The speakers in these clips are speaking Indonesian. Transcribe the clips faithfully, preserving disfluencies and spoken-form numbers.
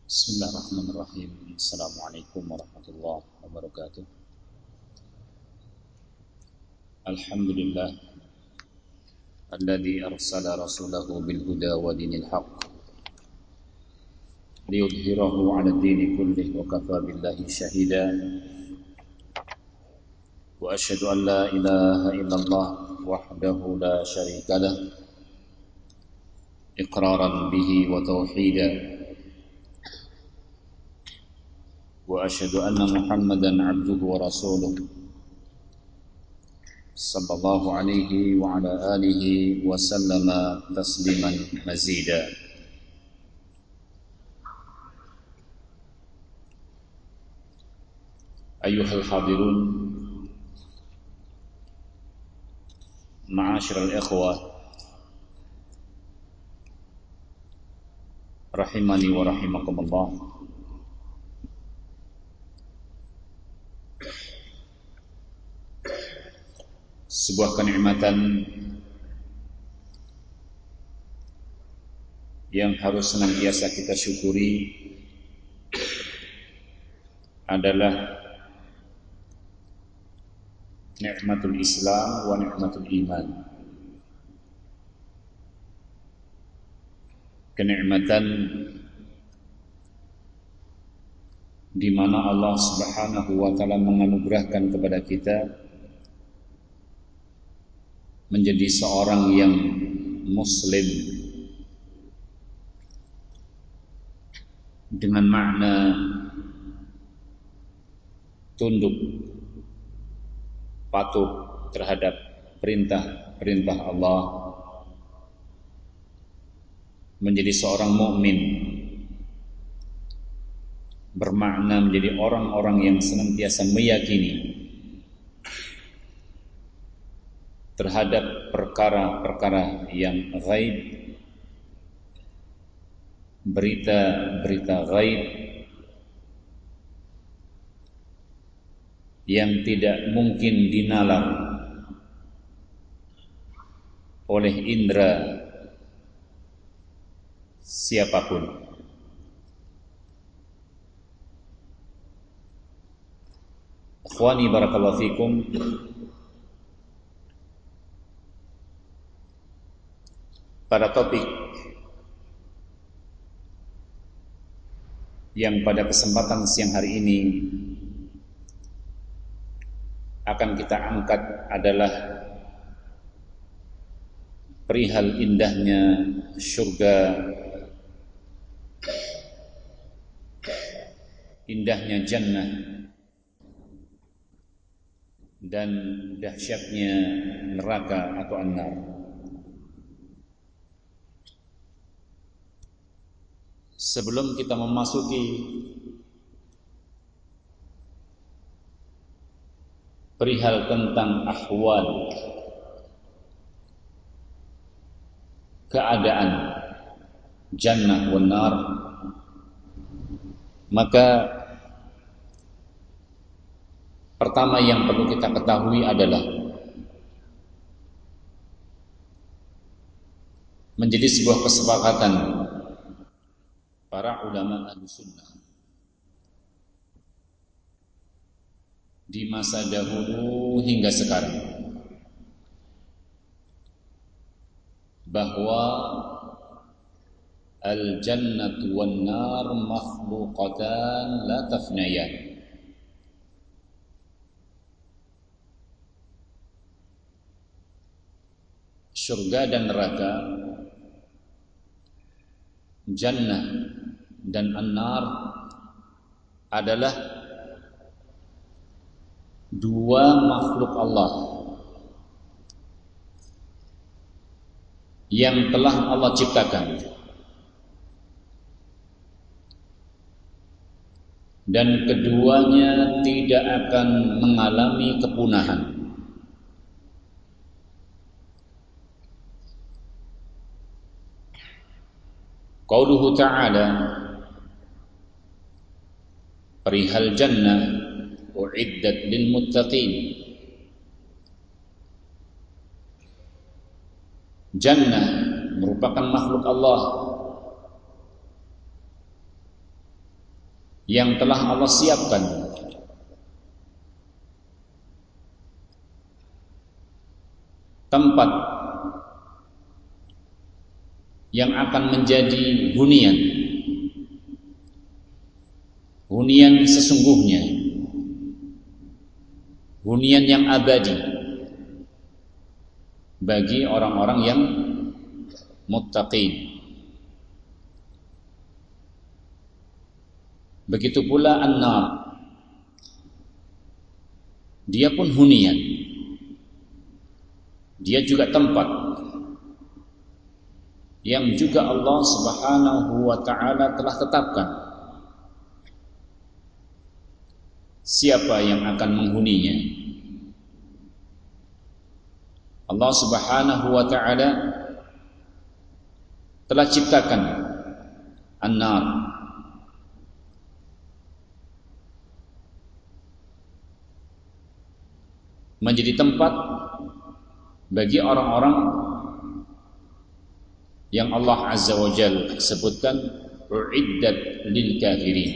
Bismillahirrahmanirrahim. Assalamualaikum warahmatullahi wabarakatuh. Alhamdulillah alladzi arsala rasulahu bil huda wa dinil haqq liyudhhirahu 'ala ad-dini kullih wa kafa billahi shahida. Wa asyhadu an la ilaha illallah wahdahu la syarika lah iqraran bihi wa tauhidan. Wa asyhadu anna Muhammadan 'abduhu wa rasuluh sallallahu alaihi wa ala alihi wa sallama tasliman mazida. Ayyuhal hadirun, ma'asyiral ikhwah rahimani wa rahimakumullah. Sebuah kenikmatan yang harus senantiasa kita syukuri adalah nikmatul Islam wa nikmatul iman. Kenikmatan di mana Allah Subhanahu wa taala menganugerahkan kepada kita menjadi seorang yang muslim dengan makna tunduk patuh terhadap perintah-perintah Allah, menjadi seorang mukmin bermakna menjadi orang-orang yang senantiasa meyakini terhadap perkara-perkara yang ghaib, berita-berita ghaib yang tidak mungkin dinalar oleh indera siapapun. Ikhwani barakallahu fikum, pada topik yang pada kesempatan siang hari ini akan kita angkat adalah perihal indahnya surga, indahnya jannah, dan dahsyatnya neraka atau an-nar. Sebelum kita memasuki perihal tentang ahwal, keadaan jannah wan nar, maka pertama yang perlu kita ketahui adalah menjadi sebuah kesepakatan para ulama Ahlussunnah di masa dahulu hingga sekarang bahwa al-jannatu wan nar makhluqatan la tafnayan. Surga dan neraka, jannah dan an-nar adalah dua makhluk Allah yang telah Allah ciptakan, dan keduanya tidak akan mengalami kepunahan. Qauluhu ta'ala perihal jannah u'iddat lil muttaqin. Jannah merupakan makhluk Allah yang telah Allah siapkan tempat yang akan menjadi hunian hunian sesungguhnya, hunian yang abadi bagi orang-orang yang muttaqin. Begitu pula an-nar, dia pun hunian, dia juga tempat yang juga Allah Subhanahu wa ta'ala telah tetapkan siapa yang akan menghuninya. Allah Subhanahu wa ta'ala telah ciptakan an-nar, menjadi tempat bagi orang-orang yang Allah Azza wa Jalla sebutkan uiddat lil kafirin.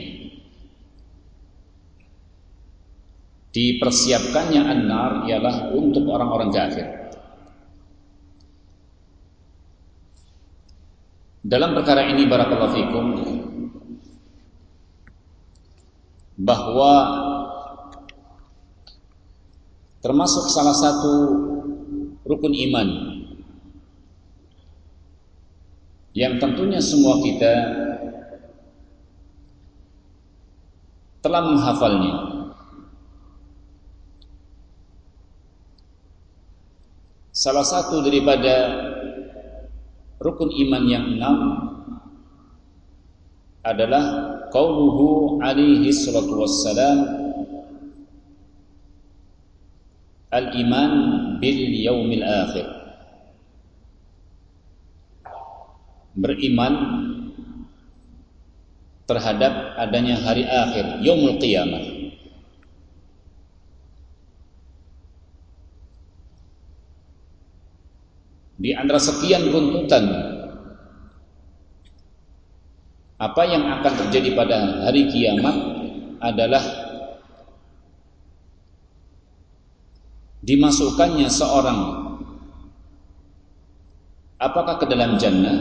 Dipersiapkannya an-nar ialah untuk orang-orang kafir. Dalam perkara ini barakallahu fikum, bahwa termasuk salah satu rukun iman yang tentunya semua kita telah menghafalnya, salah satu daripada rukun iman yang enam adalah qauluhu alaihi salatu wassalam, al-iman bil yaumil akhir, beriman terhadap adanya hari akhir, yaumul qiyamah. Di antara sekian runtutan apa yang akan terjadi pada hari kiamat adalah dimasukkannya seorang apakah ke dalam jannah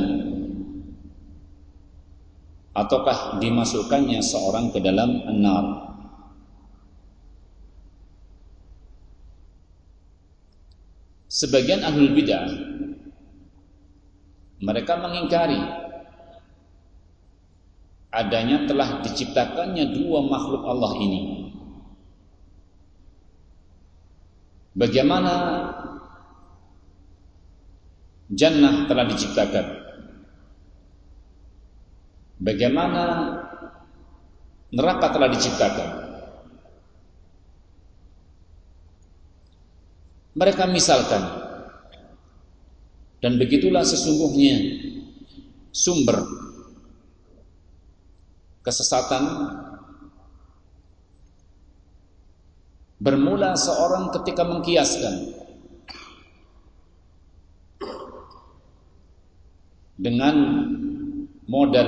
ataukah dimasukkannya seorang ke dalam an-nar. Sebagian ahlul bidah mereka mengingkari adanya telah diciptakannya dua makhluk Allah ini. Bagaimana jannah telah diciptakan, bagaimana neraka telah diciptakan. Mereka misalkan, dan begitulah sesungguhnya sumber kesesatan, bermula seorang ketika mengkiaskan dengan modal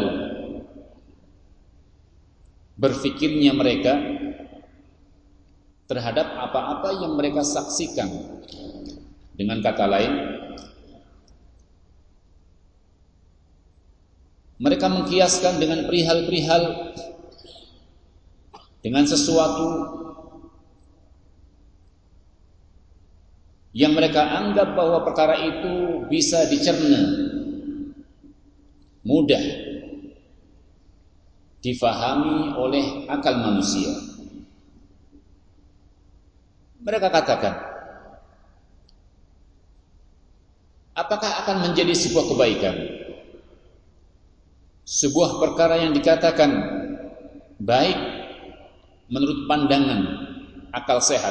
berfikirnya mereka terhadap apa-apa yang mereka saksikan. Dengan kata lain, mereka mengkiaskan dengan perihal-perihal, dengan sesuatu yang mereka anggap bahwa perkara itu bisa dicerna, mudah difahami oleh akal manusia. Mereka katakan, apakah akan menjadi sebuah kebaikan, sebuah perkara yang dikatakan baik menurut pandangan akal sehat,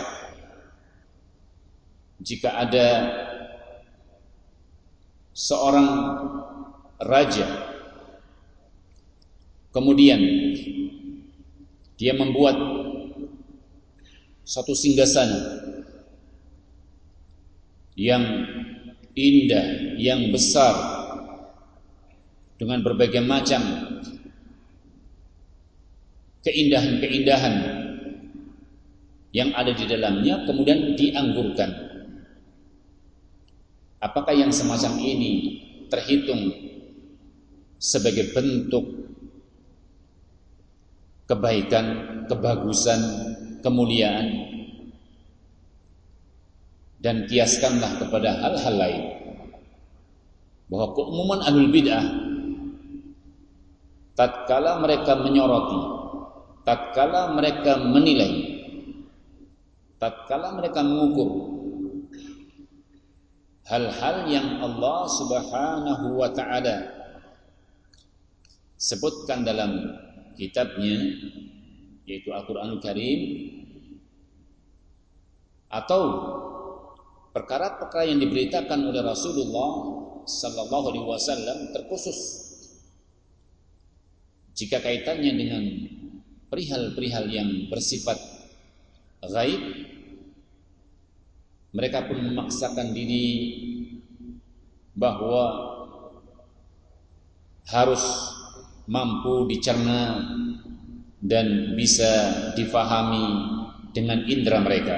jika ada seorang raja kemudian dia membuat satu singgasana yang indah, yang besar, dengan berbagai macam keindahan-keindahan yang ada di dalamnya kemudian dianggurkan. Apakah yang semacam ini terhitung sebagai bentuk kebaikan, kebagusan, kemuliaan? Dan kiaskanlah kepada hal-hal lain bahwa keumuman ahlul bid'ah tatkala mereka menyoroti, tatkala mereka menilai, tatkala mereka mengukur hal-hal yang Allah Subhanahu wa ta'ala sebutkan dalam kitabnya, yaitu Al-Quranul Karim, atau perkara-perkara yang diberitakan oleh Rasulullah sallallahu alaihi wasallam, terkhusus jika kaitannya dengan perihal-perihal yang bersifat gaib, mereka pun memaksakan diri bahwa harus mampu dicerna dan bisa difahami dengan indera mereka.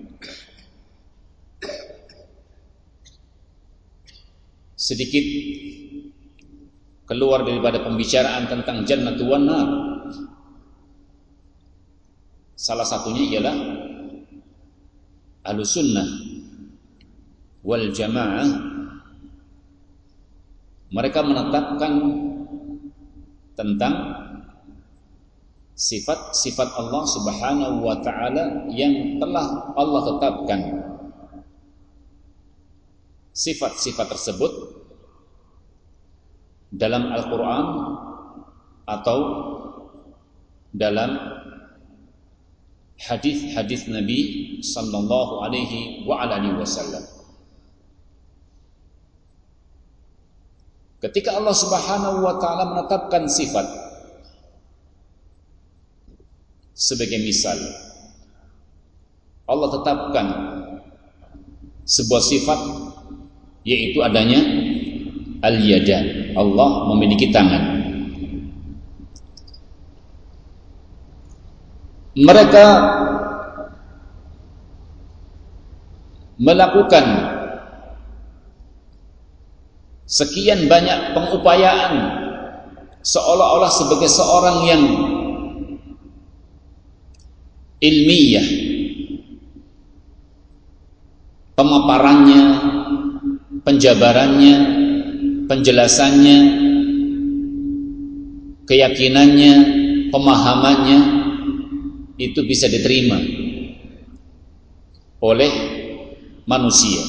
Sedikit keluar daripada pembicaraan tentang jannatu wan nar. Salah satunya ialah Ahlus Sunnah wal Jamaah, mereka menetapkan tentang sifat-sifat Allah Subhanahu wa ta'ala yang telah Allah tetapkan. Sifat-sifat tersebut dalam Al-Quran atau dalam hadis-hadis Nabi sallallahu alaihi wa alihi wasallam. Ketika Allah Subhanahu wa ta'ala menetapkan sifat, sebagai misal, Allah tetapkan sebuah sifat, yaitu adanya al-yadan, Allah memiliki tangan. Mereka melakukan sekian banyak pengupayaan seolah-olah sebagai seorang yang ilmiah, pemaparannya, penjabarannya, penjelasannya, keyakinannya, pemahamannya itu bisa diterima oleh manusia.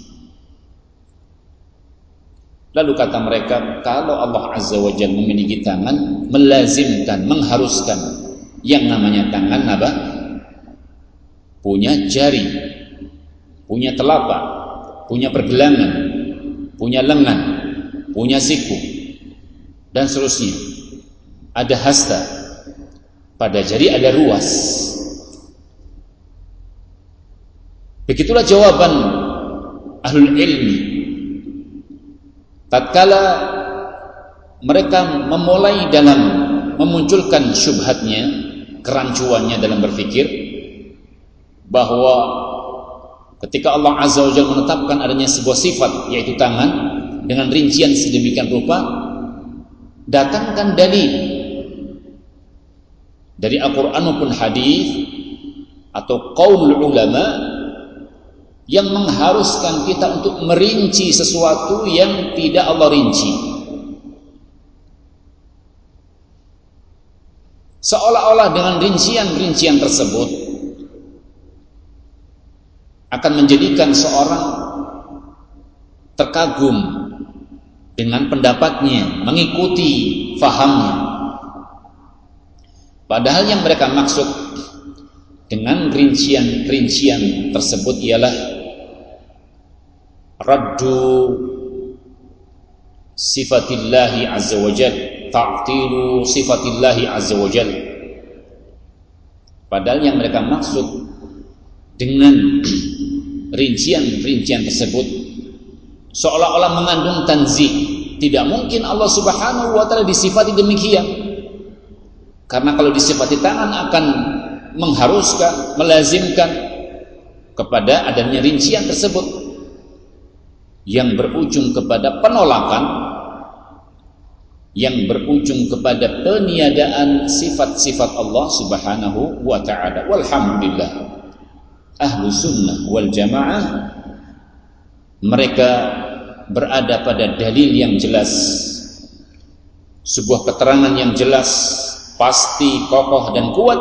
Lalu kata mereka, kalau Allah Azza wa Jalla memiliki tangan, melazimkan, mengharuskan yang namanya tangan apa? Punya jari, punya telapak, punya pergelangan, punya lengan, punya siku, dan seterusnya. Ada hasta, pada jari ada ruas. Begitulah jawaban ahlul ilmi tatkala mereka memulai dalam memunculkan syubhatnya, kerancuannya dalam berpikir bahwa ketika Allah Azza wa Jalla menetapkan adanya sebuah sifat, yaitu tangan, dengan rincian sedemikian rupa, datangkan dalil dari Al-Quran maupun hadis atau qaul ulama yang mengharuskan kita untuk merinci sesuatu yang tidak Allah rinci, seolah-olah dengan rincian-rincian tersebut akan menjadikan seorang terkagum dengan pendapatnya, mengikuti fahamnya. Padahal yang mereka maksud dengan rincian-rincian tersebut ialah raddu sifatillahi azza wa jalla, ta'tilu sifatillahi azza wa jalla. Padahal yang mereka maksud dengan rincian-rincian tersebut seolah-olah mengandung tanzih. Tidak mungkin Allah Subhanahu wa ta'ala disifati demikian. Karena kalau disifati tangan akan mengharuskan, melazimkan kepada adanya rincian tersebut yang berujung kepada penolakan, yang berujung kepada peniadaan sifat-sifat Allah Subhanahu wa ta'ala. Walhamdulillah, ahlu sunnah wal jamaah mereka berada pada dalil yang jelas, sebuah keterangan yang jelas, pasti, kokoh dan kuat.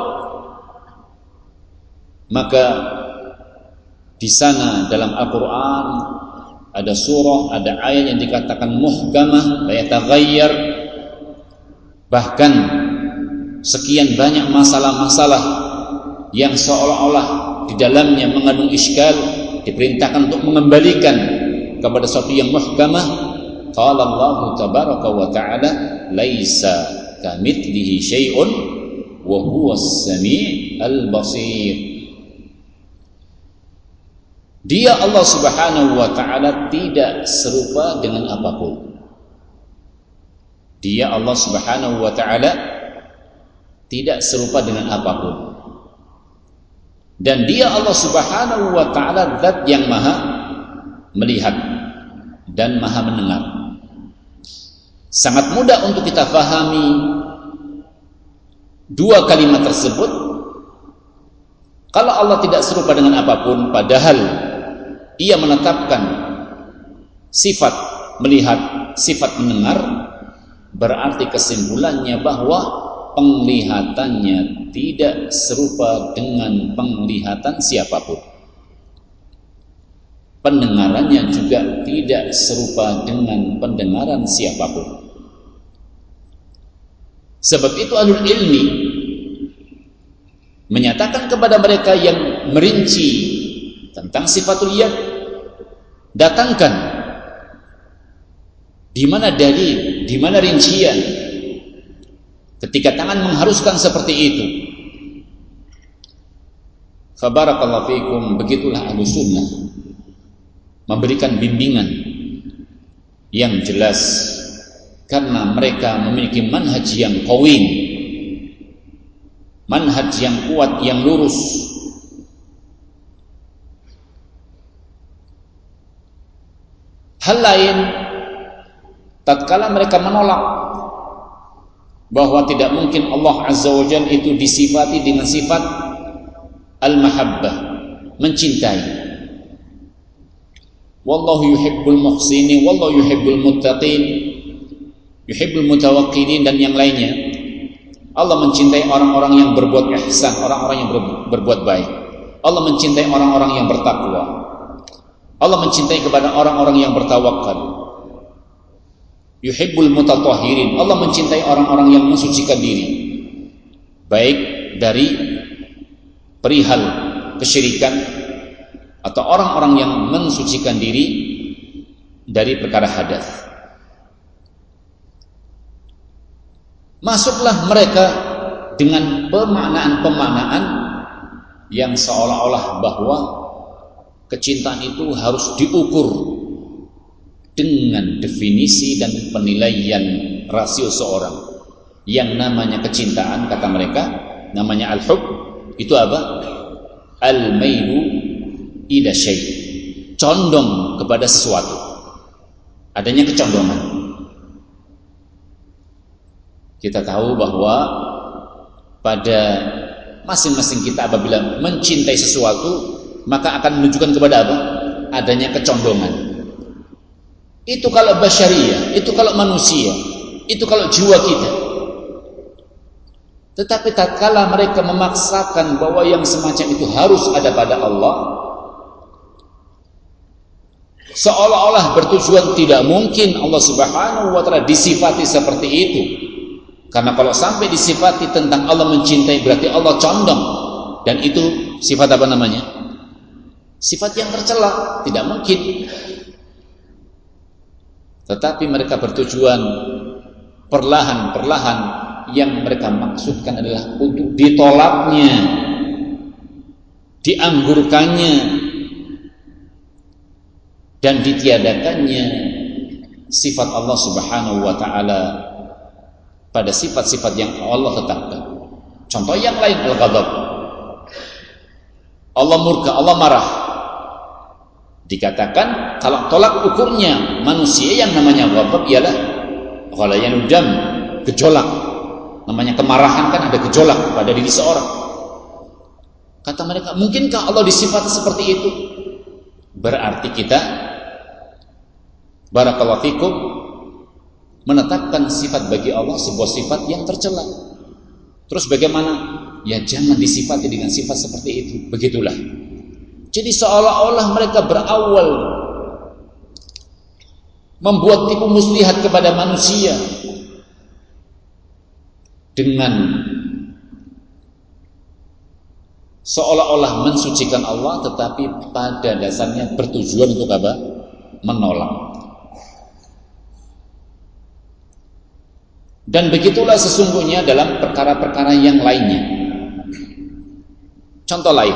Maka di sana dalam Al-Qur'an ada surah, ada ayat yang dikatakan muhkamah, la yataghayyar. Bahkan sekian banyak masalah-masalah yang seolah-olah di dalamnya mengandung iskal, diperintahkan untuk mengembalikan kepada sesuatu yang muhkamah. Qala Allah tabaraka wa ta'ala, laisa kamitslihi syai'un wa huwas sami'ul basir. Dia Allah Subhanahu wa ta'ala tidak serupa dengan apapun. Dia Allah Subhanahu wa ta'ala tidak serupa dengan apapun. Dan dia Allah Subhanahu wa ta'ala zat yang maha melihat dan maha mendengar. Sangat mudah untuk kita fahami dua kalimat tersebut. Kalau Allah tidak serupa dengan apapun, padahal Ia menetapkan sifat melihat, sifat mendengar, berarti kesimpulannya bahwa penglihatannya tidak serupa dengan penglihatan siapapun. Pendengarannya juga tidak serupa dengan pendengaran siapapun. Sebab itu ahlul ilmi menyatakan kepada mereka yang merinci tentang sifatul yad, datangkan di mana dalil, di mana rincian ketika tangan mengharuskan seperti itu. Fabarakallahu fiikum. Begitulah ahlu sunnah memberikan bimbingan yang jelas, karena mereka memiliki manhaj yang qawim, manhaj yang kuat, yang lurus. Hal lain, tatkala mereka menolak bahwa tidak mungkin Allah Azza wa Jalla itu disifati dengan sifat al-mahabbah, mencintai. Wallahu yuhibbul muhsinin, wallahu yuhibbul muttaqin, yuhibbul mutawakkilin, dan yang lainnya. Allah mencintai orang-orang yang berbuat ihsan, orang-orang yang berbuat baik. Allah mencintai orang-orang yang bertakwa. Allah mencintai kepada orang-orang yang bertawakal. Yuhibbul mutatahhirin, Allah mencintai orang-orang yang mensucikan diri, baik dari perihal kesyirikan atau orang-orang yang mensucikan diri dari perkara hadas. Masuklah mereka dengan pemaknaan-pemaknaan yang seolah-olah bahwa kecintaan itu harus diukur dengan definisi dan penilaian rasio seorang. Yang namanya kecintaan, kata mereka, namanya al-hub, itu apa? Al-mailu ila syai', condong kepada sesuatu, adanya kecondongan. Kita tahu bahwa pada masing-masing kita apabila mencintai sesuatu, maka akan menunjukkan kepada apa? Adanya kecondongan. Itu kalau basyariyah, itu kalau manusia, itu kalau jiwa kita. Tetapi tatkala mereka memaksakan bahwa yang semacam itu harus ada pada Allah, seolah-olah bertujuan tidak mungkin Allah Subhanahu wa ta'ala disifati seperti itu. Karena kalau sampai disifati tentang Allah mencintai, berarti Allah condong, dan itu sifat apa namanya? Sifat yang tercela, tidak mungkin. Tetapi mereka bertujuan perlahan-perlahan, yang mereka maksudkan adalah untuk ditolaknya, dianggurkannya, dan ditiadakannya sifat Allah Subhanahu wa ta'ala pada sifat-sifat yang Allah tetapkan. Contoh yang lain, al-ghadab. Allah murka, Allah marah. Dikatakan kalau tolak ukurnya manusia yang namanya ghadab ialah ghalayanud dam, gejolak. Namanya kemarahan kan ada gejolak pada diri seorang. Kata mereka, mungkinkah Allah disifati seperti itu? Berarti kita barakallahu fikum menetapkan sifat bagi Allah sebuah sifat yang tercela. Terus bagaimana? Ya jangan disifati dengan sifat seperti itu. Begitulah. Jadi seolah-olah mereka berawal membuat tipu muslihat kepada manusia dengan seolah-olah mensucikan Allah, tetapi pada dasarnya bertujuan untuk apa? Menolak. Dan begitulah sesungguhnya dalam perkara-perkara yang lainnya. Contoh lain,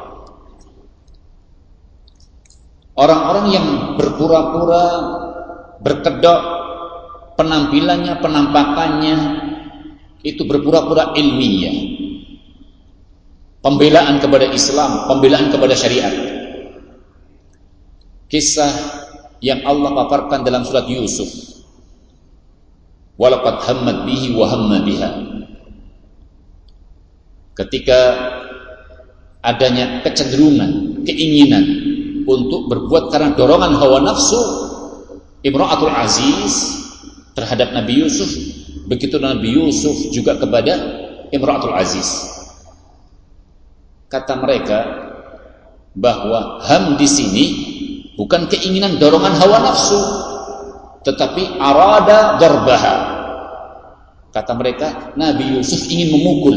orang-orang yang berpura-pura, berkedok, penampilannya, penampakannya itu berpura-pura ilmiah, pembelaan kepada Islam, pembelaan kepada syariat. Kisah yang Allah paparkan dalam surat Yusuf, walaqad hammat bihi wa hamma biha. Ketika adanya kecenderungan, keinginan untuk berbuat karena dorongan hawa nafsu Imra'atul Aziz terhadap Nabi Yusuf, begitu Nabi Yusuf juga kepada Imra'atul Aziz. Kata mereka bahwa ham di sini bukan keinginan dorongan hawa nafsu, tetapi arada darbaha. Kata mereka, Nabi Yusuf ingin memukul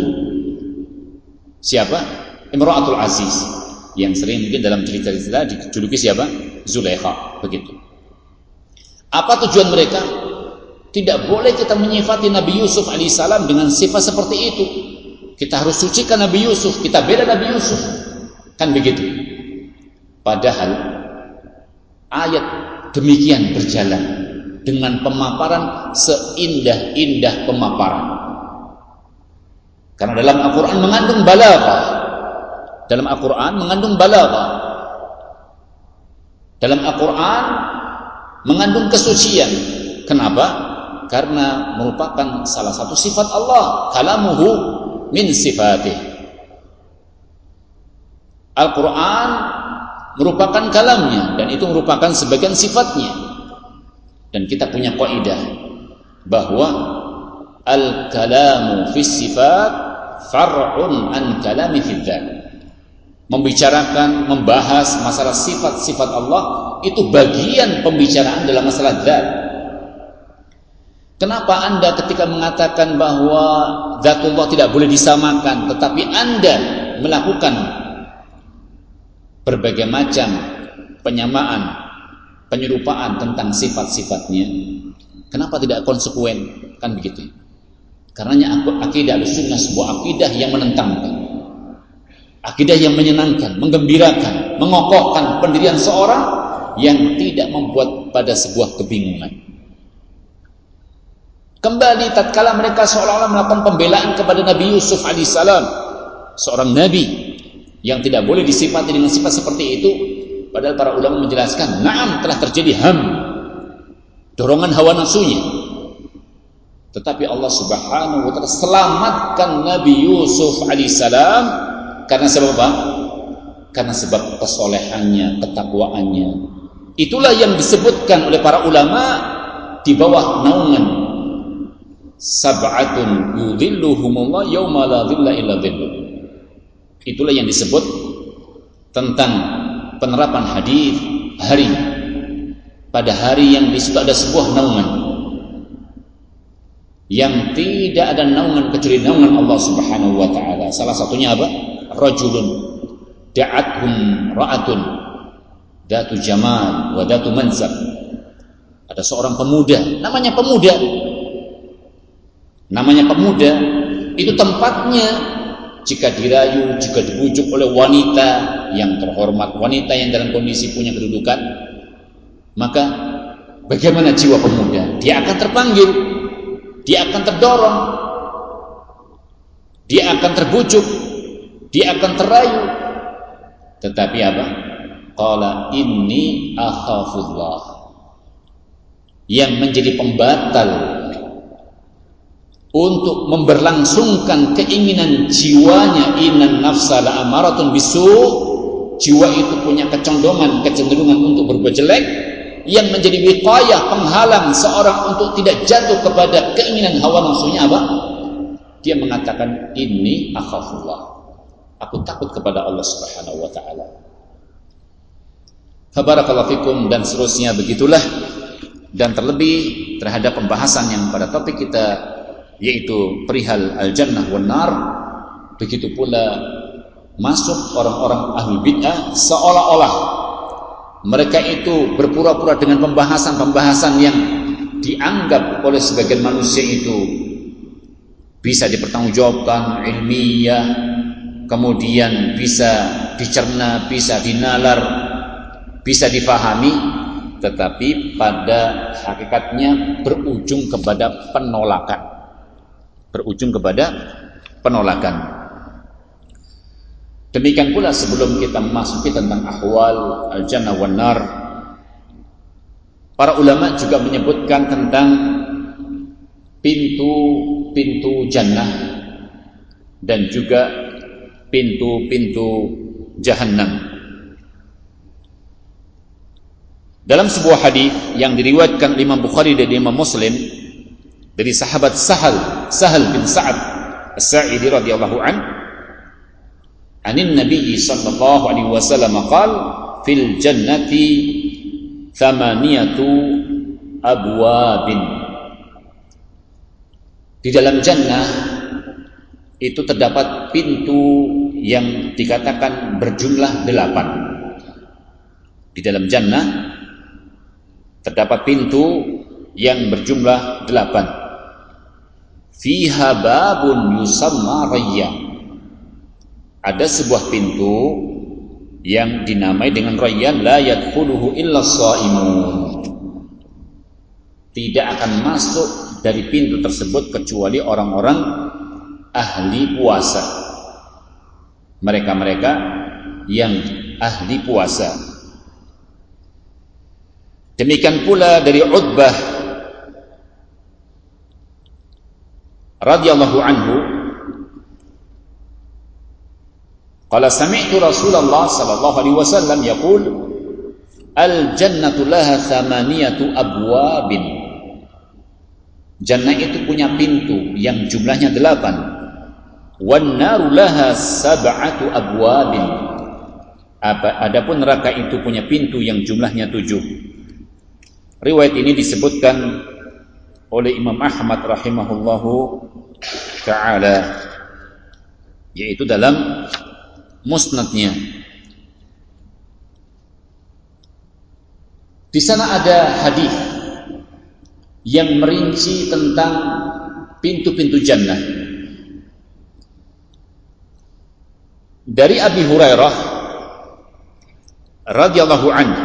siapa? Imra'atul Aziz, yang sering mungkin dalam cerita-cerita dijuluki siapa? Zulaikha, begitu. Apa tujuan mereka? Tidak boleh kita menyifati Nabi Yusuf alaihissalam dengan sifat seperti itu. Kita harus sucikan Nabi Yusuf, kita bela Nabi Yusuf, kan begitu. Padahal ayat demikian berjalan dengan pemaparan seindah-indah pemaparan. Karena dalam Al-Quran mengandung balaghah, dalam Al-Quran mengandung balaghah, dalam Al-Quran mengandung kesucian. Kenapa? Karena merupakan salah satu sifat Allah, kalamuhu min sifatih. Al-Quran merupakan kalamnya, dan itu merupakan sebagian sifatnya. Dan kita punya kaidah bahwa al-kalamu fi sifat far'un an kalami fi dzat. Membicarakan, membahas masalah sifat-sifat Allah itu bagian pembicaraan dalam masalah dzat. Kenapa Anda ketika mengatakan bahwa dzatullah tidak boleh disamakan, tetapi Anda melakukan berbagai macam penyamaan, penyerupaan tentang sifat-sifatnya? Kenapa tidak konsekuen? Kan begitu. Karenanya akidah Ahlussunnah sebuah akidah yang menentangkan, akidah yang menyenangkan, menggembirakan, mengokohkan pendirian seorang yang tidak membuat pada sebuah kebingungan. Kembali tatkala mereka seolah-olah melakukan pembelaan kepada Nabi Yusuf alaihissalam, seorang nabi yang tidak boleh disifati dengan sifat seperti itu, padahal para ulama menjelaskan, na'am telah terjadi ham, dorongan hawa nafsunya, tetapi Allah Subhanahu wa taala selamatkan Nabi Yusuf alaihissalam karena sebab apa? Karena sebab kesolehannya, ketakwaannya. Itulah yang disebutkan oleh para ulama di bawah naungan sab'atun yudhilluhumullah yauma la dhilla illa dhilluh. Itulah yang disebut tentang penerapan hadis hari, pada hari yang di situ ada sebuah naungan yang tidak ada naungan kecuali naungan Allah Subhanahu wa taala. Salah satunya apa? Rajulun da'athum ra'atun datu jamal wa datu mansab. Ada seorang pemuda, namanya pemuda. Namanya pemuda itu tempatnya jika dirayu, jika dibujuk oleh wanita yang terhormat, wanita yang dalam kondisi punya kedudukan, maka bagaimana jiwa pemuda? Dia akan terpanggil, dia akan terdorong, dia akan terbujuk, dia akan terayu. Tetapi apa? Qala inni akhafullah. Yang menjadi pembatal untuk memberlangsungkan keinginan jiwanya, innan nafsa la'amaratun bisu, jiwa itu punya kecondongan, kecenderungan untuk berbuat jelek. Yang menjadi wiqayah, penghalang seorang untuk tidak jatuh kepada keinginan hawa nafsunya apa? Dia mengatakan inni akhafullah, aku takut kepada Allah Subhanahu wa taala. Fabarakallahu fikum, dan seterusnya begitulah. Dan terlebih terhadap pembahasan yang pada topik kita, yaitu perihal al-jannah wan nar, begitu pula masuk orang-orang ahlul bid'ah seolah-olah mereka itu berpura-pura dengan pembahasan-pembahasan yang dianggap oleh sebagian manusia itu bisa dipertanggungjawabkan, ilmiah, kemudian bisa dicerna, bisa dinalar, bisa difahami, tetapi pada hakikatnya berujung kepada penolakan. Berujung kepada penolakan. Demikian pula sebelum kita memasuki tentang ahwal al-jannah wan nar, para ulama juga menyebutkan tentang pintu-pintu jannah dan juga pintu-pintu jahannam. Dalam sebuah hadis yang diriwayatkan Imam Bukhari dan Imam Muslim dari sahabat Sahal Sahal bin Sa'ad As-Sa'idi radhiyallahu an, anin Nabi sallallahu alaihi wasallam qala fil jannati thamaniyatu abwabin. Di dalam jannah itu terdapat pintu yang dikatakan berjumlah delapan. Di dalam jannah terdapat pintu yang berjumlah delapan. Fiha babun yusamma rayyan. Ada sebuah pintu yang dinamai dengan rayyan, la yadkhuluhu illa shaimun. Tidak akan masuk dari pintu tersebut kecuali orang-orang ahli puasa. Mereka-mereka yang ahli puasa. Demikian pula dari Utbah radhiyallahu anhu, qala sami'tu Rasulullah sallallahu alaihi wasallam yaqul al-jannatu laha thamaniyatu abwabin. Jannah itu punya pintu yang jumlahnya delapan. Wan naru laha sab'atu abwabin. Adapun neraka itu punya pintu yang jumlahnya tujuh. Riwayat ini disebutkan oleh Imam Ahmad rahimahullahu ta'ala, yaitu dalam musnadnya. Di sana ada hadis yang merinci tentang pintu-pintu jannah. Dari Abi Hurairah radhiyallahu anhu,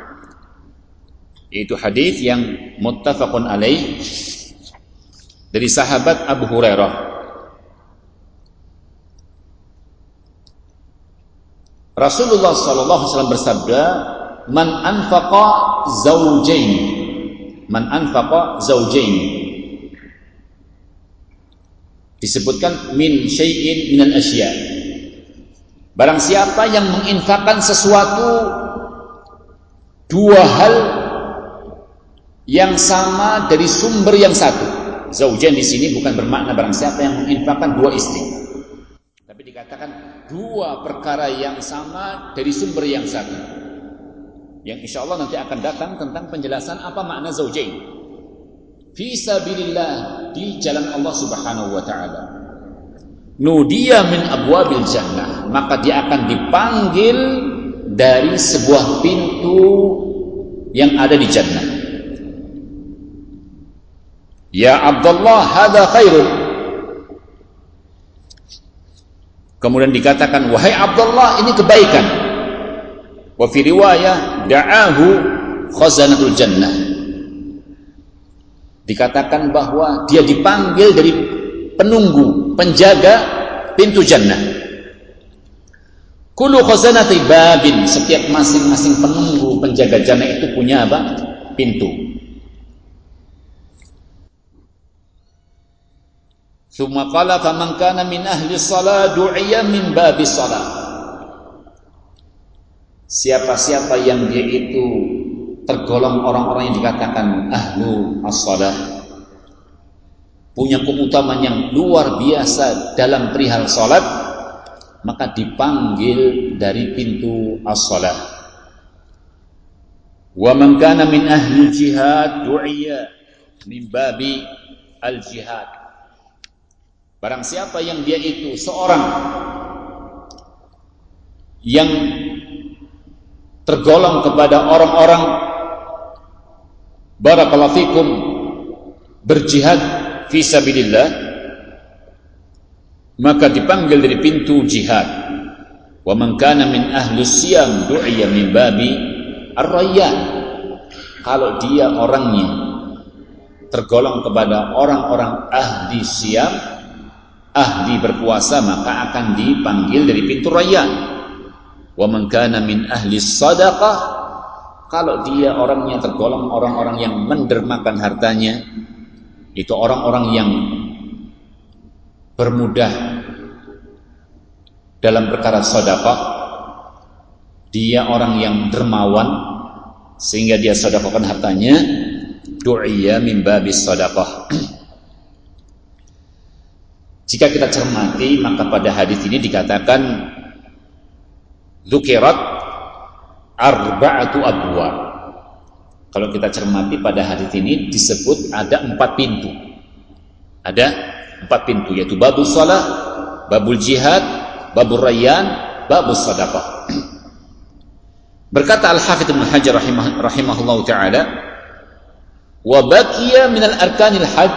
yaitu hadis yang muttafaqun alaih dari sahabat Abu Hurairah. Rasulullah sallallahu alaihi wasallam bersabda, "Man anfaqa zawjain, man anfaqa zawjain." Disebutkan min syai'in minal asya. Barang siapa yang menginfakkan sesuatu dua hal yang sama dari sumber yang satu. Zaujain di sini bukan bermakna barang siapa yang menginfakkan dua istri, tapi dikatakan dua perkara yang sama dari sumber yang satu. Yang insya Allah nanti akan datang tentang penjelasan apa makna zaujain. Fi sabilillah, di jalan Allah Subhanahu wa taala. Nudiya min abwabil jannah, maka dia akan dipanggil dari sebuah pintu yang ada di jannah. Ya Abdullah, hadza khairun. Kemudian dikatakan, wahai Abdullah, ini kebaikan. Wa fi riwayah da'ahu khazanatul jannah. Dikatakan bahwa dia dipanggil dari penunggu, penjaga pintu jannah. Kullu khazanati babin, setiap masing-masing penunggu penjaga jannah itu punya apa? Pintu. Tsumma qala faman kana min ahli shalah du'iya min babis shalah. Siapa-siapa yang dia itu tergolong orang-orang yang dikatakan ahlu as-shalah, punya keutamaan yang luar biasa dalam perihal salat, maka dipanggil dari pintu as-shalah. Wa man kana min ahli jihad du'iya min babi al-jihad. Barang siapa yang dia itu seorang yang tergolong kepada orang-orang barakallahu fikum berjihad fi sabilillah, maka dipanggil dari pintu jihad. Wa man kana min ahli siyam du'iya min babi ar-rayyan. Kalau dia orangnya tergolong kepada orang-orang ahli siyam, ahli berpuasa, maka akan dipanggil dari pintu rayyan. Wa man kana min ahli sadaqah, kalau dia orangnya tergolong orang-orang yang mendermakan hartanya, itu orang-orang yang bermudah dalam perkara sedekah, dia orang yang dermawan sehingga dia sedekahkan hartanya, du'iya min babis sedekah. Jika kita cermati, maka pada hadis ini dikatakan dzukirat arba'atu abwab. Kalau kita cermati pada hadis ini disebut ada empat pintu. Ada empat pintu, yaitu babul shalah, babul jihad, babul rayyan, babul sadaqah. Berkata Al-Hafidz Ibnu Hajar rahimah, rahimahullahu taala, wa baqiya min al-arkanil hajj.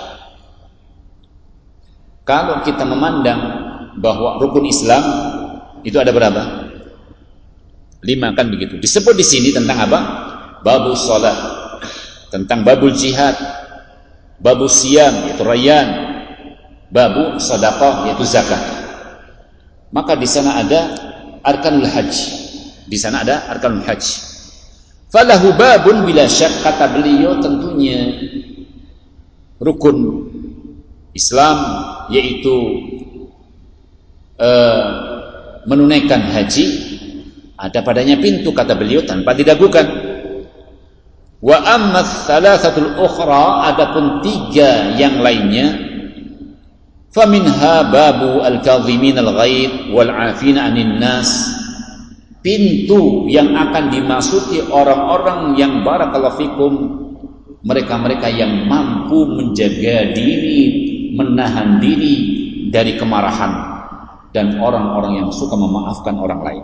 Kalau kita memandang bahwa rukun Islam itu ada berapa? Lima, kan begitu. Disebut di sini tentang apa? Babul shalah, tentang babul jihad, babul siyam yaitu rayyan, babul sedekah yaitu zakat. Maka di sana ada arkanul hajj. Di sana ada arkanul hajj. Falahu babun bila syak, kata beliau tentunya rukun Islam yaitu uh, menunaikan haji ada padanya pintu, kata beliau, tanpa diragukan. Wa amma thalathatul ukhra, adapun tiga yang lainnya, faminha babu al-kadhimin al-ghaid wal 'afina 'anil nas, pintu yang akan dimasuki orang-orang yang barakallahu fikum mereka-mereka yang mampu menjaga diri, menahan diri dari kemarahan, dan orang-orang yang suka memaafkan orang lain.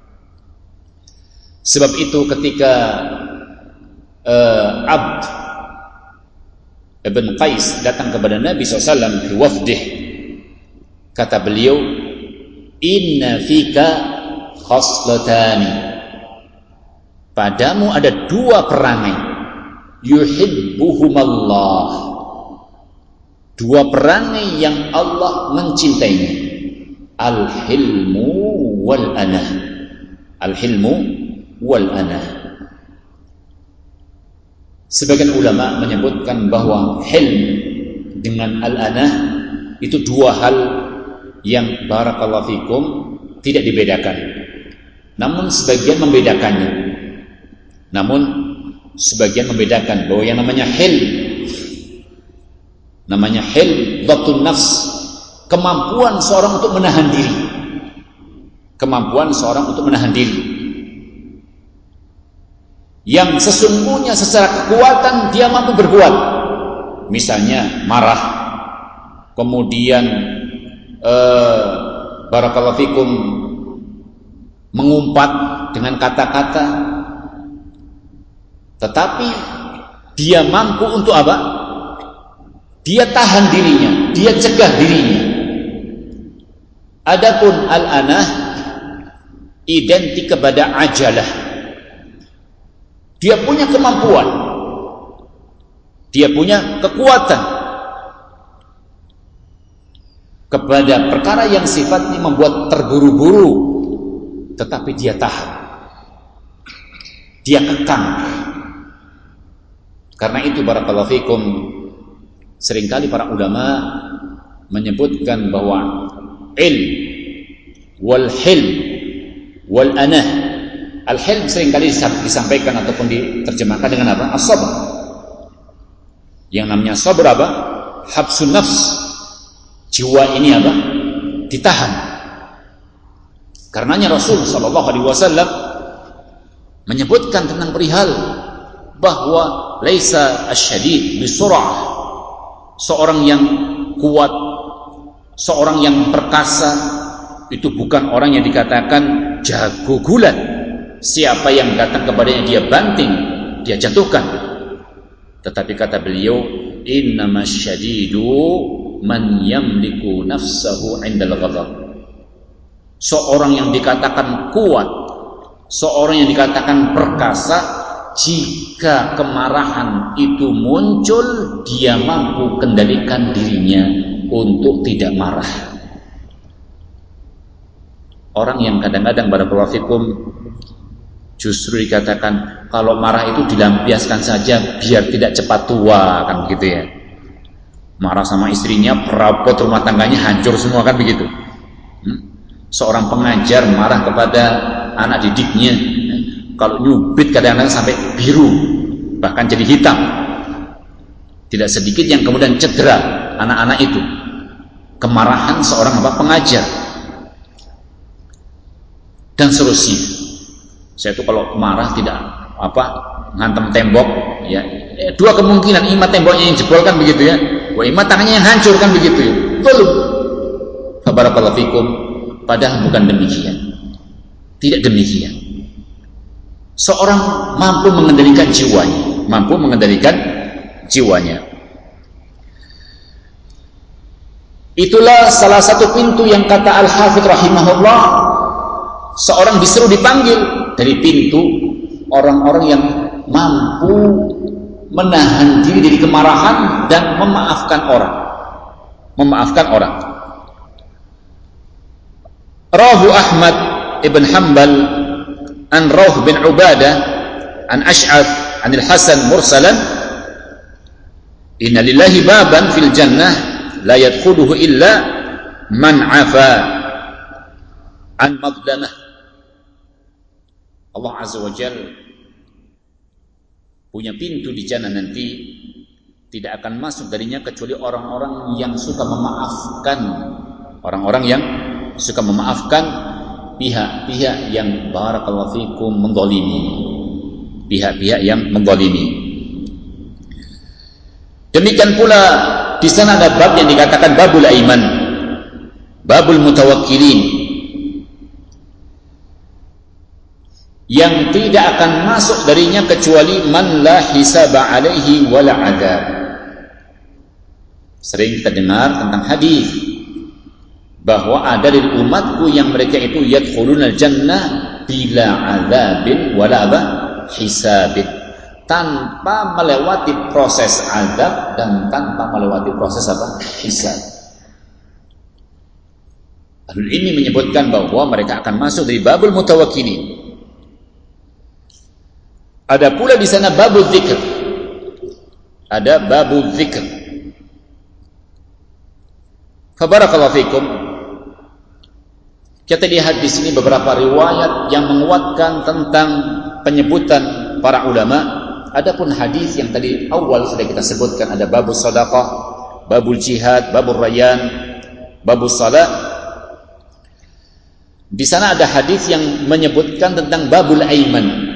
Sebab itu ketika uh, Abd Ibn Qais datang kepada Nabi shallallahu alaihi wasallam fi wafdih, kata beliau, inna fika khaslatani, padamu ada dua perangai, yuhibbuhumallah, dua perangai yang Allah mencintainya, al-hilmu wal anah, al-hilmu wal anah. Sebagian ulama menyebutkan bahwa hilm dengan al-anah itu dua hal yang barakallahu fikum tidak dibedakan, namun sebagian membedakannya. Namun sebagian membedakan bahwa yang namanya hilm, namanya hilm dhabtun nafs, kemampuan seorang untuk menahan diri, kemampuan seorang untuk menahan diri, yang sesungguhnya secara kekuatan dia mampu berbuat, misalnya marah, kemudian eh, barakallahu fikum mengumpat dengan kata-kata, tetapi dia mampu untuk apa? Dia tahan dirinya, dia cegah dirinya. Adapun al-anah identik kepada ajalah. Dia punya kemampuan, dia punya kekuatan, kepada perkara yang sifatnya membuat terburu-buru, tetapi dia tahan, dia kekang. Karena itu barakallahu fikum, seringkali para ulama menyebutkan bahwa il wal hil wal anah, al hil seringkali disampaikan ataupun diterjemahkan dengan apa? As-sabr. Yang namanya sabr apa? Habsun nafs. Jiwa ini apa? Ditahan. Karenanya Rasul sallallahu alaihi wasallam menyebutkan tentang perihal bahwa laisa asyadid bisur'ah, seorang yang kuat, seorang yang perkasa itu bukan orang yang dikatakan jago gulat. Siapa yang datang kepadanya dia banting, dia jatuhkan. Tetapi kata beliau, innamasyadidu man yamliku nafsahu 'indal ghadab. Seorang yang dikatakan kuat, seorang yang dikatakan perkasa, jika kemarahan itu muncul, dia mampu kendalikan dirinya untuk tidak marah. Orang yang kadang-kadang barakallahu fikum justru dikatakan kalau marah itu dilampiaskan saja biar tidak cepat tua, kan begitu ya. Marah sama istrinya, perabot rumah tangganya hancur semua, kan begitu. hmm? Seorang pengajar marah kepada anak didiknya, kalau nyubit kadang-kadang sampai biru, bahkan jadi hitam. Tidak sedikit yang kemudian cedera anak-anak itu. Kemarahan seorang apa? Pengajar. Dan seterusnya. Saya itu kalau marah tidak apa ngantem tembok, ya eh, dua kemungkinan, ima temboknya yang jebol, kan begitu ya, wa ima tangannya yang hancur, kan begitu ya. Belum. Barakallahu fikum. Padahal bukan demikian. Tidak demikian. Seorang mampu mengendalikan jiwanya, mampu mengendalikan jiwanya. Itulah salah satu pintu yang kata Al-Hafidz rahimahullah, seorang disuruh dipanggil dari pintu orang-orang yang mampu menahan diri dari kemarahan dan memaafkan orang. Memaafkan orang. Rahu Ahmad ibn Hanbal an Rauh bin Ubadah an Ash'ath an Al-Hasan mursalan, inna lillahi baban fil jannah la yadkhuluhu illa man afa an madlamah. Allah Azza wa Jalla punya pintu di jannah nanti, tidak akan masuk darinya kecuali orang-orang yang suka memaafkan, orang-orang yang suka memaafkan pihak-pihak yang barakallahu fikum menzalimi, pihak-pihak yang menzalimi. Demikian pula di sana ada bab yang dikatakan babul aiman, babul mutawakkilin, yang tidak akan masuk darinya kecuali man la hisaba alaihi wala adzab. Sering kita dengar tentang hadis bahwa ada dari umatku yang mereka itu yadkhulunal jannah bila adzabin wala apa hisabin, tanpa melewati proses azab dan tanpa melewati proses apa hisab. Ahlul ilmi menyebutkan bahwa mereka akan masuk dari babul mutawakkilin. Ada pula di sana babul dzikr. Ada babul dzikr. Fabarakallahu fikum. Kita lihat di sini beberapa riwayat yang menguatkan tentang penyebutan para ulama. Adapun hadis yang tadi awal sudah kita sebutkan, ada babul sedekah, babul jihad, babul rayyan, babul salat. Di sana ada hadis yang menyebutkan tentang babul aiman.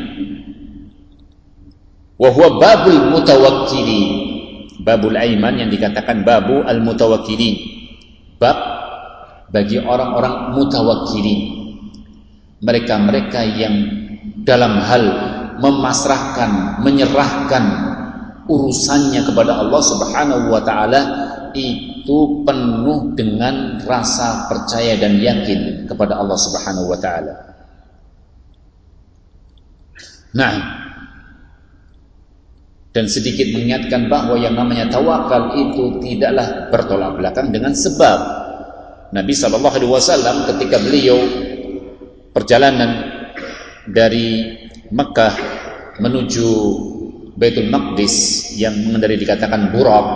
Wa huwa babul mutawakkilin. Babul aiman yang dikatakan babu al-mutawakkilin, bab bagi orang-orang mutawakkilin, mereka-mereka yang dalam hal memasrahkan, menyerahkan urusannya kepada Allah Subhanahu wa taala itu penuh dengan rasa percaya dan yakin kepada Allah Subhanahu wa taala. Nah, dan sedikit mengingatkan bahwa yang namanya tawakal itu tidaklah bertolak belakang dengan sebab. Nabi Shallallahu Alaihi Wasallam ketika beliau perjalanan dari Mekah menuju Baitul Maqdis yang mengendari dikatakan Buraq,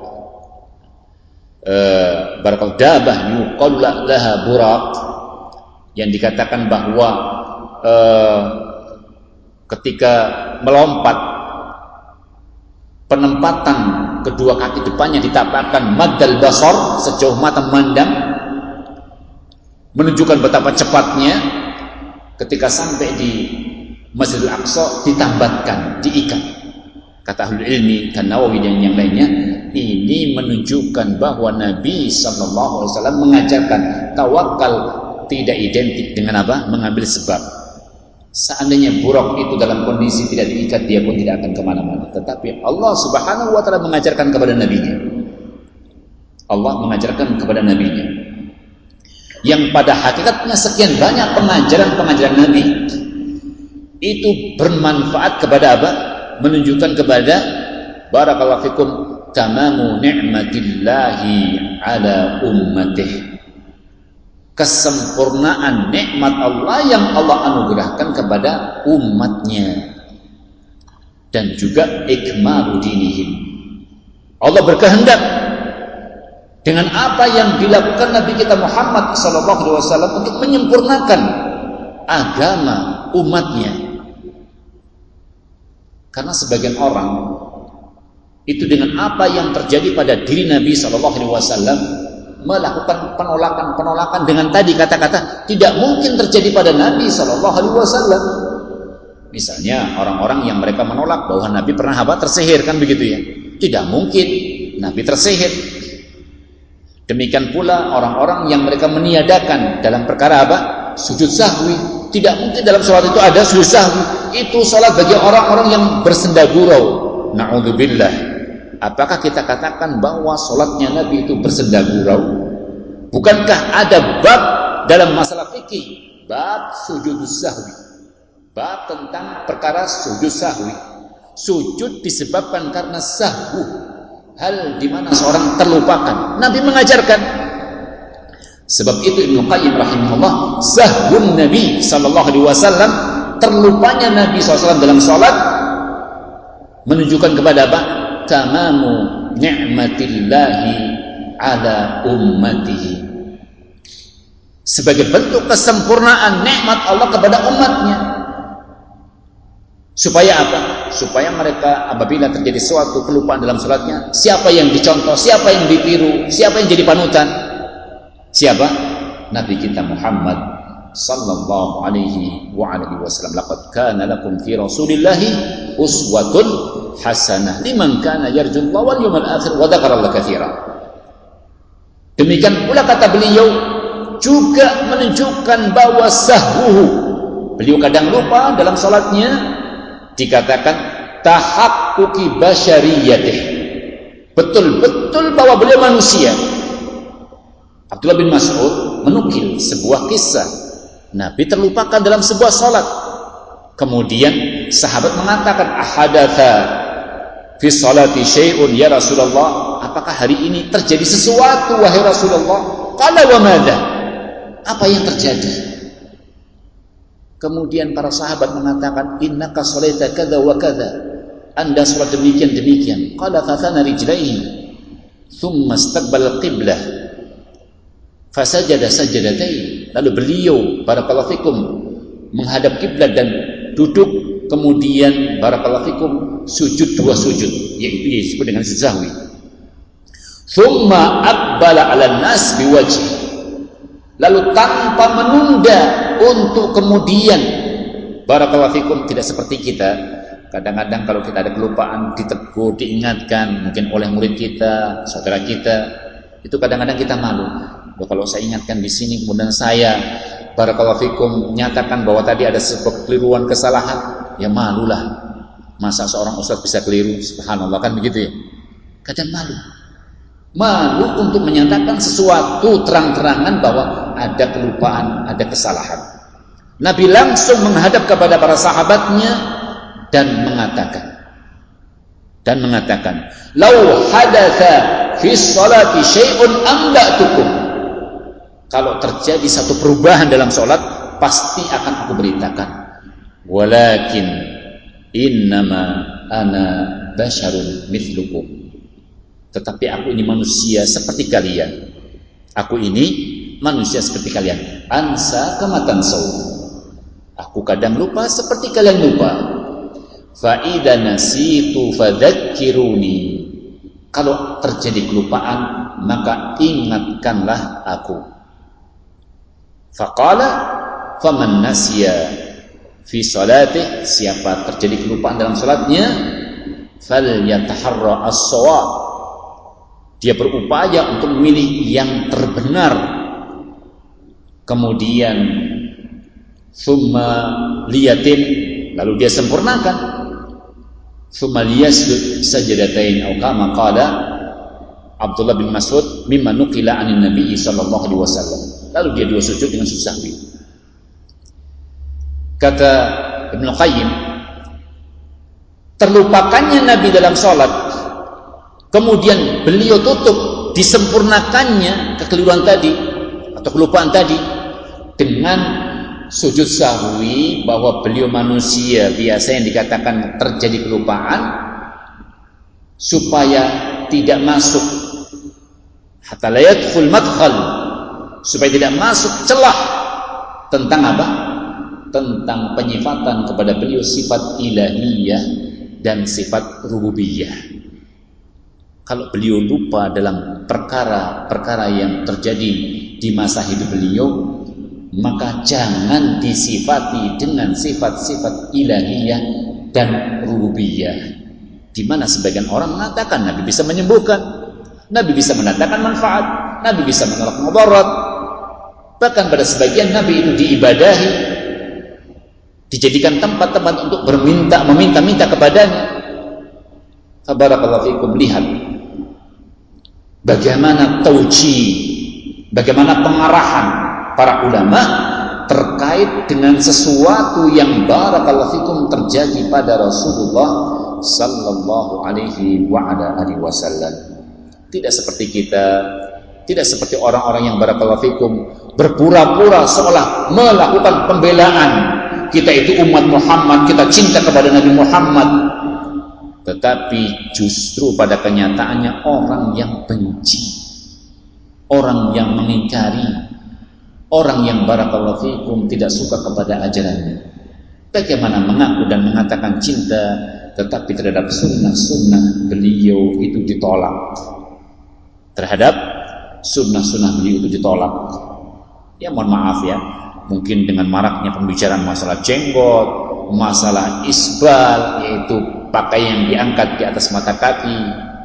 eh, barakal dabah yuqalu laha Buraq, yang dikatakan bahwa eh, ketika melompat penempatan kedua kaki depannya ditapakkan maddal basar, sejauh mata memandang, menunjukkan betapa cepatnya. Ketika sampai di Masjidil Aqsa ditambatkan, diikat. Kata ahlul ilmi dan Nawawi dan yang lainnya, ini menunjukkan bahwa Nabi Sallallahu Alaihi Wasallam mengajarkan tawakal tidak identik dengan apa? Mengambil sebab. Seandainya Buraq itu dalam kondisi tidak diikat, dia pun tidak akan kemana-mana. Tetapi Allah Subhanahu Wa Taala mengajarkan kepada Nabi-Nya. Allah mengajarkan kepada Nabi-Nya. Yang pada hakikatnya sekian banyak pengajaran-pengajaran Nabi itu bermanfaat kepada apa? Menunjukkan kepada barakallahu fikum tamamu ni'matillahi ala ummatih, kesempurnaan nikmat Allah yang Allah anugerahkan kepada umatnya, dan juga ikmalu dinihim. Allah berkehendak dengan apa yang dilakukan Nabi kita Muhammad sallallahu alaihi wasallam untuk menyempurnakan agama umatnya. Karena sebagian orang itu dengan apa yang terjadi pada diri Nabi sallallahu alaihi wasallam melakukan penolakan-penolakan dengan tadi kata-kata tidak mungkin terjadi pada Nabi sallallahu alaihi wasallam. Misalnya orang-orang yang mereka menolak bahwa Nabi pernah apa? Tersihir, kan begitu ya? Tidak mungkin Nabi tersihir. Demikian pula orang-orang yang mereka meniadakan dalam perkara apa? Sujud sahwi. Tidak mungkin dalam sholat itu ada sujud sahwi. Itu sholat bagi orang-orang yang bersenda gurau. Na'udzubillah. Apakah kita katakan bahwa sholatnya Nabi itu bersenda gurau? Bukankah ada bab dalam masalah fikih, bab sujud sahwi, bab tentang perkara sujud sahwi? Sujud disebabkan karena sahwu, hal di mana seorang terlupakan. Nabi mengajarkan. Sebab itu Ibnu Qayyim rahimahullah, sahwun Nabi sallallahu alaihi wasallam, terlupanya Nabi sallallahu alaihi wasallam dalam salat, menunjukkan kepada apa? Tamamu ni'matillahi ala ummatihi, sebagai bentuk kesempurnaan nikmat Allah kepada umatnya. Supaya apa? Supaya mereka apabila terjadi suatu kelupaan dalam salatnya, siapa yang dicontoh, siapa yang ditiru, siapa yang jadi panutan? Siapa? Nabi kita Muhammad sallallahu alaihi wa alihi wasallam. Laqad kana lakum fi Rasulillahi uswatun hasanah liman kana yarjullaha wal yawmal akhir wa dzakarallaha katsiran. Demikian pula kata beliau juga menunjukkan bahwa sahwuhu, beliau kadang lupa dalam salatnya, dikatakan tahaqquqi basyariyatih, betul-betul bahwa beliau manusia. Abdullah bin Mas'ud menukil sebuah kisah, Nabi terlupakan dalam sebuah salat. Kemudian sahabat mengatakan, ahadatha fi salati syai'un ya Rasulullah, apakah hari ini terjadi sesuatu wahai Rasulullah? Qala wa madza? Apa yang terjadi? Kemudian para sahabat mengatakan, innaka shalaita kadza wa kadza, Anda salat demikian demikian. Qala fathana rijlaihi thumma istaqbala al-qiblah fasajada sajadatain. Lalu beliau barakallahu fikum menghadap kiblat dan duduk, kemudian barakallahu fikum sujud dua sujud, yaitu disebut dengan sahwi. Thumma aqbala 'alan nas biwajhi, lalu tanpa menunda untuk kemudian barakallahu fikum, tidak seperti kita. Kadang-kadang kalau kita ada kelupaan ditegur, diingatkan mungkin oleh murid kita, saudara kita, itu kadang-kadang kita malu. Loh, kalau saya ingatkan di sini kemudian saya barakallahu fikum nyatakan bahwa tadi ada sebuah keliruan, kesalahan, ya malulah. Masa seorang ustaz bisa keliru? Subhanallah, kan begitu ya. Kadang malu. Malu untuk menyatakan sesuatu terang-terangan bahwa ada kelupaan, ada kesalahan. Nabi langsung menghadap kepada para sahabatnya dan mengatakan dan mengatakan, "Lau hadatsa fi sholati syai'un amba'tukum." Kalau terjadi satu perubahan dalam sholat, pasti akan aku beritakan. Walakin innama ana basyarun mithlukum. Tetapi aku ini manusia seperti kalian. Aku ini manusia seperti kalian. Ansa kama tansau. Aku kadang lupa seperti kalian lupa. Fa idza nasitu fadzakiruni. Kalau terjadi kelupaan, maka ingatkanlah aku. Faqala faman nasiya fi salatih, siapa terjadi kelupaan dalam salatnya, falyataharra as-shawab, dia berupaya untuk memilih yang terbenar. Kemudian thumma liyatim, lalu dia sempurnakan. Thumma liyasjud sajdatain, atau kama qala Abdullah bin Mas'ud mimma nuqila anin Nabi sallallahu alaihi wasallam. Lalu dia dua sujud dengan sujud sahwi. Kata Ibnu Qayyim, terlupakannya Nabi dalam sholat, kemudian beliau tutup disempurnakannya kekeliruan tadi atau kelupaan tadi dengan sujud sahwi, bahwa beliau manusia biasa yang dikatakan terjadi kelupaan, supaya tidak masuk hatta la yadkhul madkhal, supaya tidak masuk celah tentang apa? Tentang penyifatan kepada beliau sifat ilahiyah dan sifat rububiyah. Kalau beliau lupa dalam perkara-perkara yang terjadi di masa hidup beliau, maka jangan disifati dengan sifat-sifat ilahiyah dan rububiyah. Di mana sebagian orang mengatakan Nabi bisa menyembuhkan, Nabi bisa mendatangkan manfaat, Nabi bisa menolak mudarat. Bahkan pada sebagian Nabi itu diibadahi, dijadikan tempat-tempat untuk berminta, meminta-minta kepadanya. Fabarakallahu fikum, lihat bagaimana tauji, bagaimana pengarahan para ulama terkait dengan sesuatu yang barakallahu fikum terjadi pada Rasulullah sallallahu alaihi wa ala alihi wasallam. Tidak seperti kita, tidak seperti orang-orang yang barakallahu fikum berpura-pura seolah melakukan pembelaan. Kita itu umat Muhammad, kita cinta kepada Nabi Muhammad. Tetapi justru pada kenyataannya orang yang benci, orang yang mengingkari, orang yang barakallahu fikum tidak suka kepada ajarannya. Bagaimana mengaku dan mengatakan cinta, tetapi terhadap sunnah-sunnah beliau itu ditolak. Terhadap sunnah-sunnah beliau itu ditolak. Ya mohon maaf ya, mungkin dengan maraknya pembicaraan masalah jenggot, masalah isbal, yaitu pakaian yang diangkat di atas mata kaki.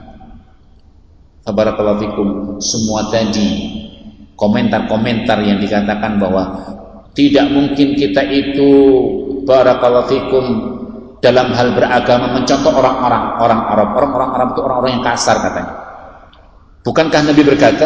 Barakallahu fikum, semua tadi komentar-komentar yang dikatakan bahwa tidak mungkin kita itu barakallahu fikum dalam hal beragama mencontoh orang-orang orang Arab. Orang-orang Arab itu orang-orang yang kasar katanya. Bukankah Nabi berkata,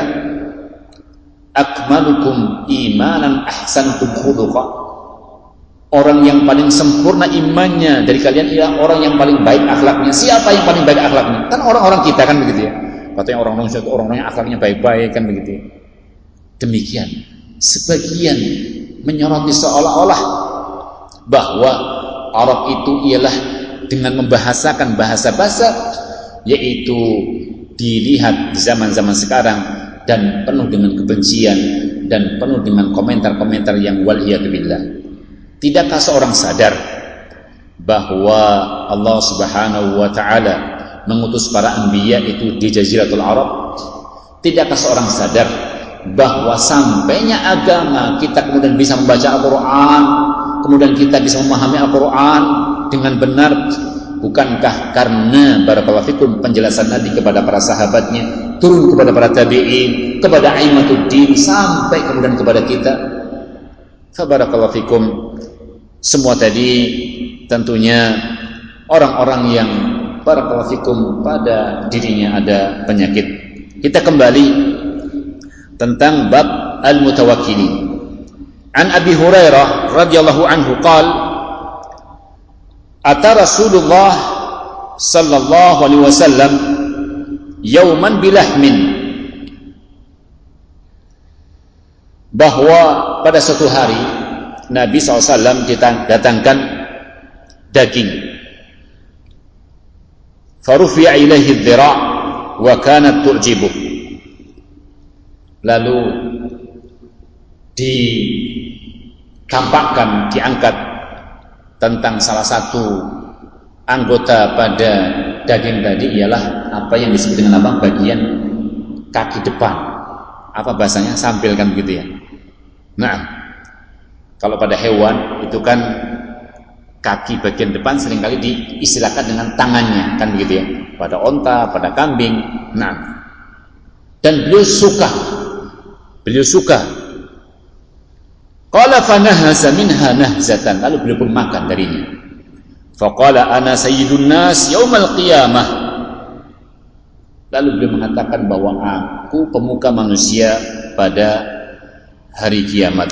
akmalukum imanan ahsanukum khuluqa, orang yang paling sempurna imannya dari kalian ialah orang yang paling baik akhlaknya. Siapa yang paling baik akhlaknya? Kan orang-orang kita kan begitu ya. Katanya orang-orang orang-orang yang akhlaknya baik-baik kan begitu ya. Demikian sebagian menyoroti seolah-olah bahwa Arab itu ialah dengan membahasakan bahasa-bahasa, yaitu dilihat di zaman-zaman sekarang dan penuh dengan kebencian dan penuh dengan komentar-komentar yang waliyatubillah. Tidakkah seorang sadar bahwa Allah Subhanahu wa taala mengutus para anbiya itu di Jaziratul Arab? Tidakkah seorang sadar bahwa sampainya agama kita kemudian bisa membaca Al-Quran, kemudian kita bisa memahami Al-Quran dengan benar, bukankah karena barakallahu fikum penjelasan Nabi kepada para sahabatnya, turun kepada para tabi'in, kepada aimmatuddin, sampai kemudian kepada kita? Barakallahu fikum, semua tadi tentunya orang-orang yang barakallahu fikum pada dirinya ada penyakit. Kita kembali tentang bab al-mutawakkilin. An Abi Hurairah radhiyallahu anhu qala, ata Rasulullah sallallahu alaihi wasallam yawman bilahmin bahwa pada suatu hari Nabi shallallahu alaihi wasallam datangkan daging. Farufi'a ilaihi dhira' wa kanat tu'jibuh. Lalu ditampakkan, diangkat tentang salah satu anggota pada daging tadi, ialah apa yang disebut dengan apa? Bagian kaki depan. Apa bahasanya? Sampil kan begitu ya. Nah, kalau pada hewan itu kan kaki bagian depan seringkali diistilahkan dengan tangannya, kan begitu ya. Pada onta, pada kambing. Nah, dan beliau suka, beliau suka. Qala fanahaza minha nahzatan, lalu beliau pun makan darinya. Faqala ana sayyidun nas yaumal qiyamah. Lalu beliau mengatakan bahwa aku pemuka manusia pada hari kiamat.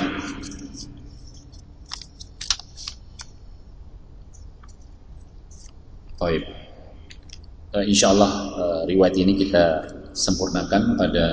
Baik. Uh, insyaallah uh, riwayat ini kita sempurnakan pada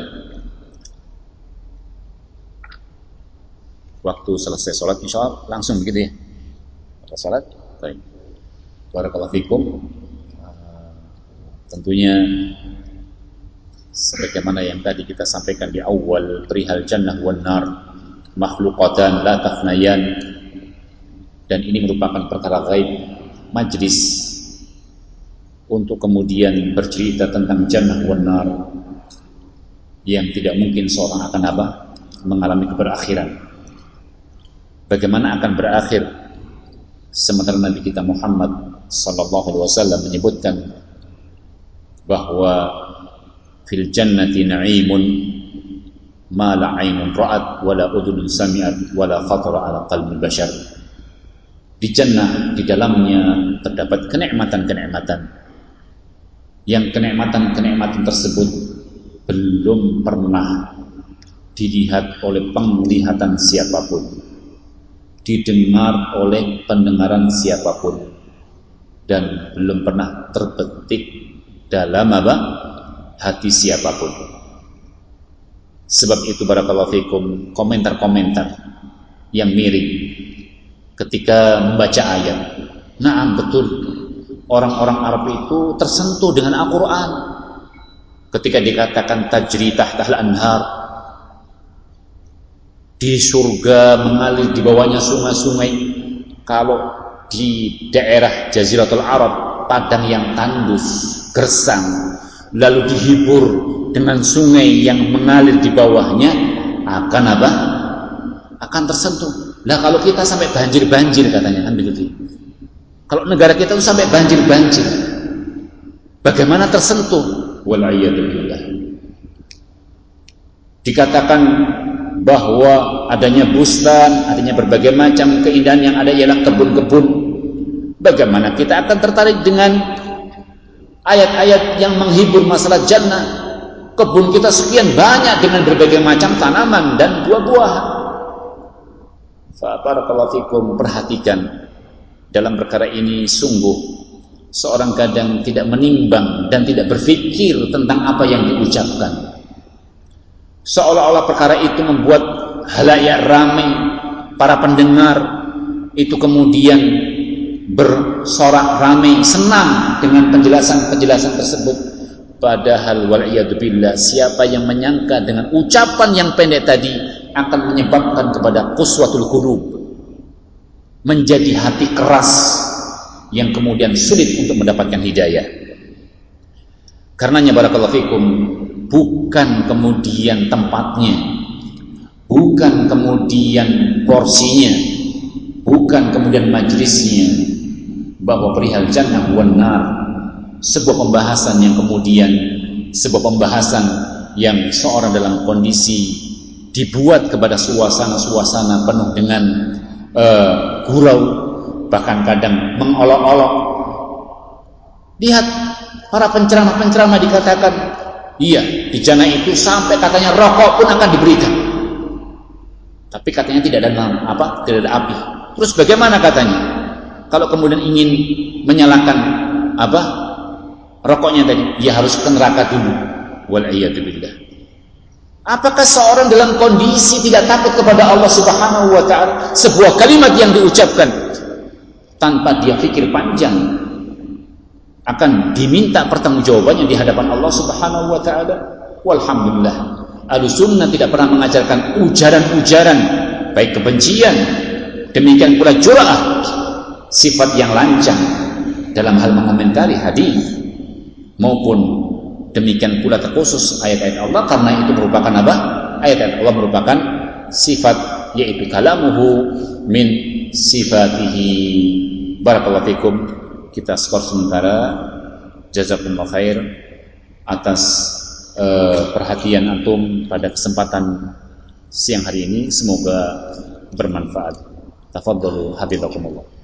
waktu selesai sholat, insyaallah langsung begitu ya. Pada sholat. Baik. Barakallahu fikum. Uh, tentunya sebagaimana yang tadi kita sampaikan di awal, perihal jannah wan nar makhluqatan la tafnayan, dan ini merupakan perkara gaib, majlis untuk kemudian bercerita tentang jannah wan nar yang tidak mungkin seorang akan apa? Mengalami keberakhiran. Bagaimana akan berakhir sementara Nabi kita Muhammad sallallahu alaihi wasallam menyebutkan bahwa fil jannati na'imun ma la 'ainun ra'at wa la udhunun sami'at wa la khatara 'ala qalbi bashar. Di jannah, di dalamnya terdapat kenikmatan-kenikmatan yang kenikmatan-kenikmatan tersebut belum pernah dilihat oleh penglihatan siapapun, didengar oleh pendengaran siapapun, dan belum pernah terbetik dalam apa? Hati siapapun. Sebab itu barakallahu fikum, komentar-komentar yang miring ketika membaca ayat. Naam, betul, orang-orang Arab itu tersentuh dengan Al-Quran ketika dikatakan tajri tahtahal anhar, di surga mengalir di bawahnya sungai-sungai. Kalau di daerah Jaziratul Arab, padang yang tandus, gersang, lalu dihibur dengan sungai yang mengalir di bawahnya, akan apa? Akan tersentuh. Lah kalau kita sampai banjir-banjir katanya, kan begitu. Kalau negara kita itu sampai banjir-banjir, bagaimana tersentuh? Wal'iyadzubillah. Dikatakan bahwa adanya bustan, adanya berbagai macam keindahan yang ada ialah kebun-kebun. Bagaimana kita akan tertarik dengan ayat-ayat yang menghibur masalah jannah? Kebun kita sekian banyak dengan berbagai macam tanaman dan buah-buahan. Fa barakallahu fikum, perhatikan dalam perkara ini. Sungguh seorang kadang tidak menimbang dan tidak berpikir tentang apa yang diucapkan. Seolah-olah perkara itu membuat halayak ramai, para pendengar itu kemudian bersorak ramai, senang dengan penjelasan-penjelasan tersebut. Padahal wal'iyadzubillah, siapa yang menyangka dengan ucapan yang pendek tadi akan menyebabkan kepada quswatul qulub, menjadi hati keras yang kemudian sulit untuk mendapatkan hidayah. Karenanya barakallahu fikum, bukan kemudian tempatnya, bukan kemudian porsinya, bukan kemudian majlisnya, bahwa perihal jannah wan nar sebuah pembahasan yang kemudian sebuah pembahasan yang seorang dalam kondisi dibuat kepada suasana-suasana penuh dengan uh, gurau, bahkan kadang mengolok-olok. Lihat para penceramah-penceramah dikatakan, iya, di jannah itu sampai katanya rokok pun akan diberikan. Tapi katanya tidak ada apa? Tidak ada api. Terus bagaimana katanya? Kalau kemudian ingin menyalakan apa? Rokoknya tadi, dia harus ke neraka dulu. Wal'iyadzubillah. Apakah seorang dalam kondisi tidak takut kepada Allah Subhanahu wa ta'ala, sebuah kalimat yang diucapkan tanpa dia pikir panjang akan diminta pertanggungjawabannya di hadapan Allah Subhanahu wa ta'ala? Walhamdulillah, Ahlussunnah tidak pernah mengajarkan ujaran-ujaran baik kebencian, demikian pula jur'ah, sifat yang lancang dalam hal mengomentari hadis, maupun demikian pula terkhusus ayat-ayat Allah, karena itu merupakan apa? Ayat-ayat Allah merupakan sifat, yaitu kalamuhu min sifatihi. Barakallahu fikum. Kita skor sementara. Jazakumullah khair atas uh, perhatian antum pada kesempatan siang hari ini, semoga bermanfaat. Tafadhalu hafizakumullah.